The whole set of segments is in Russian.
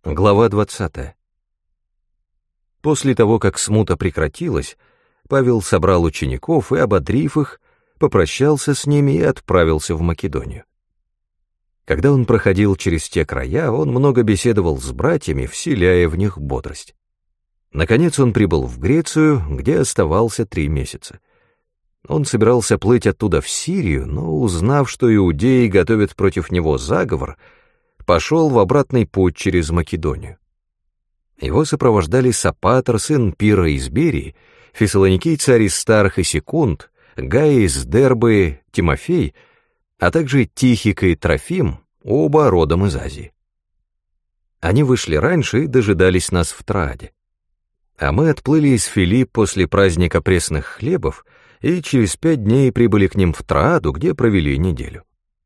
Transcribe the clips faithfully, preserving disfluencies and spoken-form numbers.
Глава двадцатая. После того, как смута прекратилась, Павел собрал учеников и, ободрив их, попрощался с ними и отправился в Македонию. Когда он проходил через те края, он много беседовал с братьями, вселяя в них бодрость. Наконец он прибыл в Грецию, где оставался три месяца. Он собирался плыть оттуда в Сирию, но, узнав, что иудеи готовят против него заговор, пошел в обратный путь через Македонию. Его сопровождали Сопатр, сын Пира из Берии, фессалоникийцы Аристарх и Секунд, Гай из Дербы, Тимофей, а также Тихик и Трофим, оба родом из Азии. Они вышли раньше и дожидались нас в Трааде. А мы отплыли из Филипп после праздника пресных хлебов и через пять дней прибыли к ним в Трааду, где провели неделю.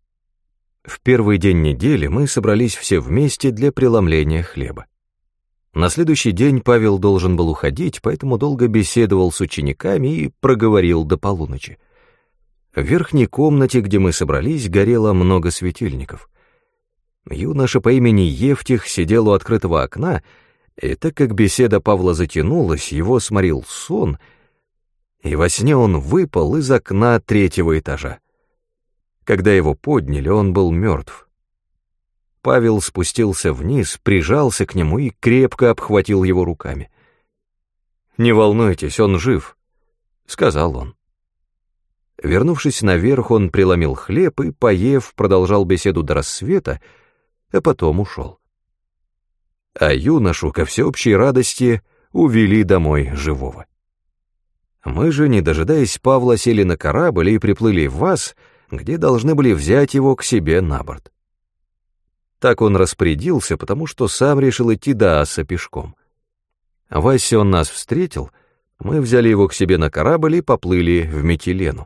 В первый день недели мы собрались все вместе для преломления хлеба. На следующий день Павел должен был уходить, поэтому долго беседовал с учениками и проговорил до полуночи. В верхней комнате, где мы собрались, горело много светильников. Юноша по имени Евтих сидел у открытого окна, и так как беседа Павла затянулась, его сморил сон, и во сне он выпал из окна третьего этажа. Когда его подняли, он был мертв. Павел спустился вниз, прижался к нему и крепко обхватил его руками. «Не волнуйтесь, он жив», — сказал он. Вернувшись наверх, он преломил хлеб и, поев, продолжал беседу до рассвета, а потом ушел. А юношу, ко всеобщей радости, увели домой живого. Мы же, не дожидаясь Павла, сели на корабль и приплыли в Ас, где должны были взять его к себе на борт. Так он распорядился, потому что сам решил идти до Аса пешком. В Асе он нас встретил, мы взяли его к себе на корабль и поплыли в Митилену.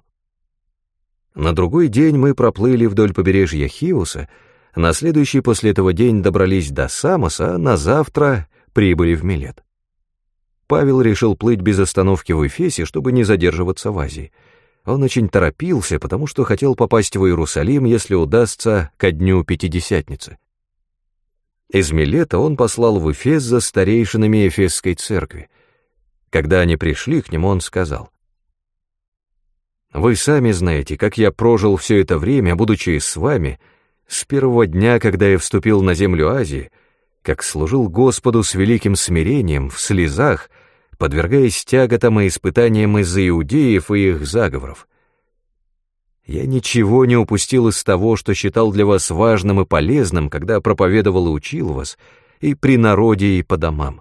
На другой день мы проплыли вдоль побережья Хиуса, на следующий после этого день добрались до Самоса, а на завтра прибыли в Милет. Павел решил плыть без остановки в Эфесе, чтобы не задерживаться в Азии. Он очень торопился, потому что хотел попасть в Иерусалим, если удастся, ко дню Пятидесятницы. Из Милета он послал в Эфес за старейшинами Эфесской церкви. Когда они пришли к нему, он сказал: «Вы сами знаете, как я прожил все это время, будучи с вами, с первого дня, когда я вступил на землю Азии, как служил Господу с великим смирением, в слезах, подвергаясь тяготам и испытаниям из-за иудеев и их заговоров. Я ничего не упустил из того, что считал для вас важным и полезным, когда проповедовал и учил вас, и при народе, и по домам.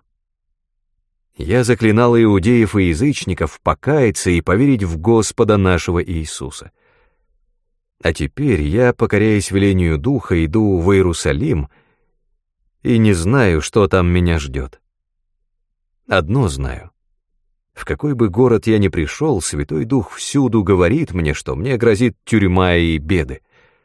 Я заклинал иудеев и язычников покаяться и поверить в Господа нашего Иисуса. А теперь я, покоряясь велению Духа, иду в Иерусалим и не знаю, что там меня ждет. Одно знаю. В какой бы город я ни пришел, Святой Дух всюду говорит мне, что мне грозит тюрьма и беды.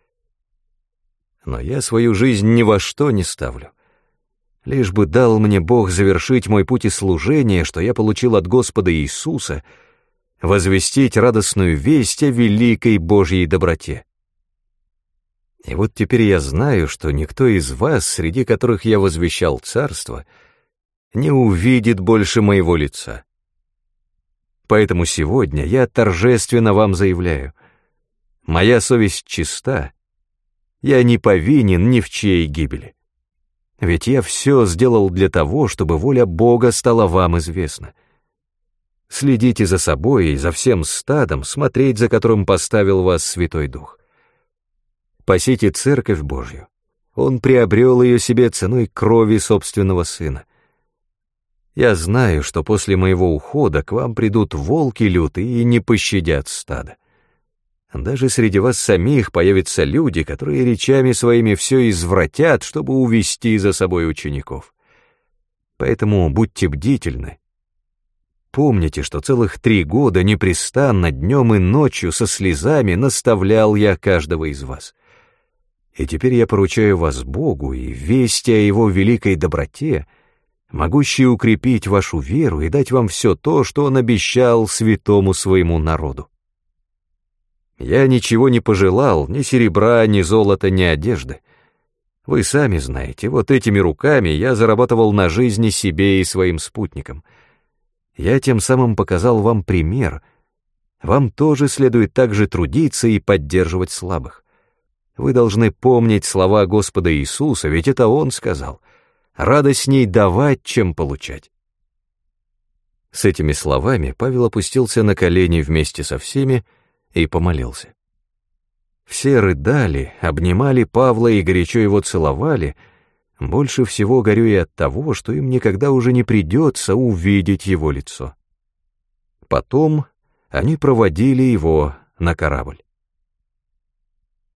Но я свою жизнь ни во что не ставлю. Лишь бы дал мне Бог завершить мой путь и служение, что я получил от Господа Иисуса, возвестить радостную весть о великой Божьей доброте. И вот теперь я знаю, что никто из вас, среди которых я возвещал царство, не увидит больше моего лица. Поэтому сегодня я торжественно вам заявляю: моя совесть чиста, я не повинен ни в чьей гибели. Ведь я все сделал для того, чтобы воля Бога стала вам известна. Следите за собой и за всем стадом, смотреть за которым поставил вас Святой Дух. Пасите Церковь Божью. Он приобрел ее себе ценой крови собственного Сына. Я знаю, что после моего ухода к вам придут волки лютые и не пощадят стадо. Даже среди вас самих появятся люди, которые речами своими все извратят, чтобы увести за собой учеников. Поэтому будьте бдительны. Помните, что целых три года непрестанно днем и ночью со слезами наставлял я каждого из вас. И теперь я поручаю вас Богу и вести о Его великой доброте, могущей укрепить вашу веру и дать вам все то, что Он обещал святому своему народу. Я ничего не пожелал, ни серебра, ни золота, ни одежды. Вы сами знаете, вот этими руками я зарабатывал на жизни себе и своим спутникам. Я тем самым показал вам пример. Вам тоже следует так же трудиться и поддерживать слабых. Вы должны помнить слова Господа Иисуса, ведь это Он сказал: «Радостней давать, чем получать». С этими словами Павел опустился на колени вместе со всеми и помолился. Все рыдали, обнимали Павла и горячо его целовали, больше всего горюя от того, что им никогда уже не придется увидеть его лицо. Потом они проводили его на корабль.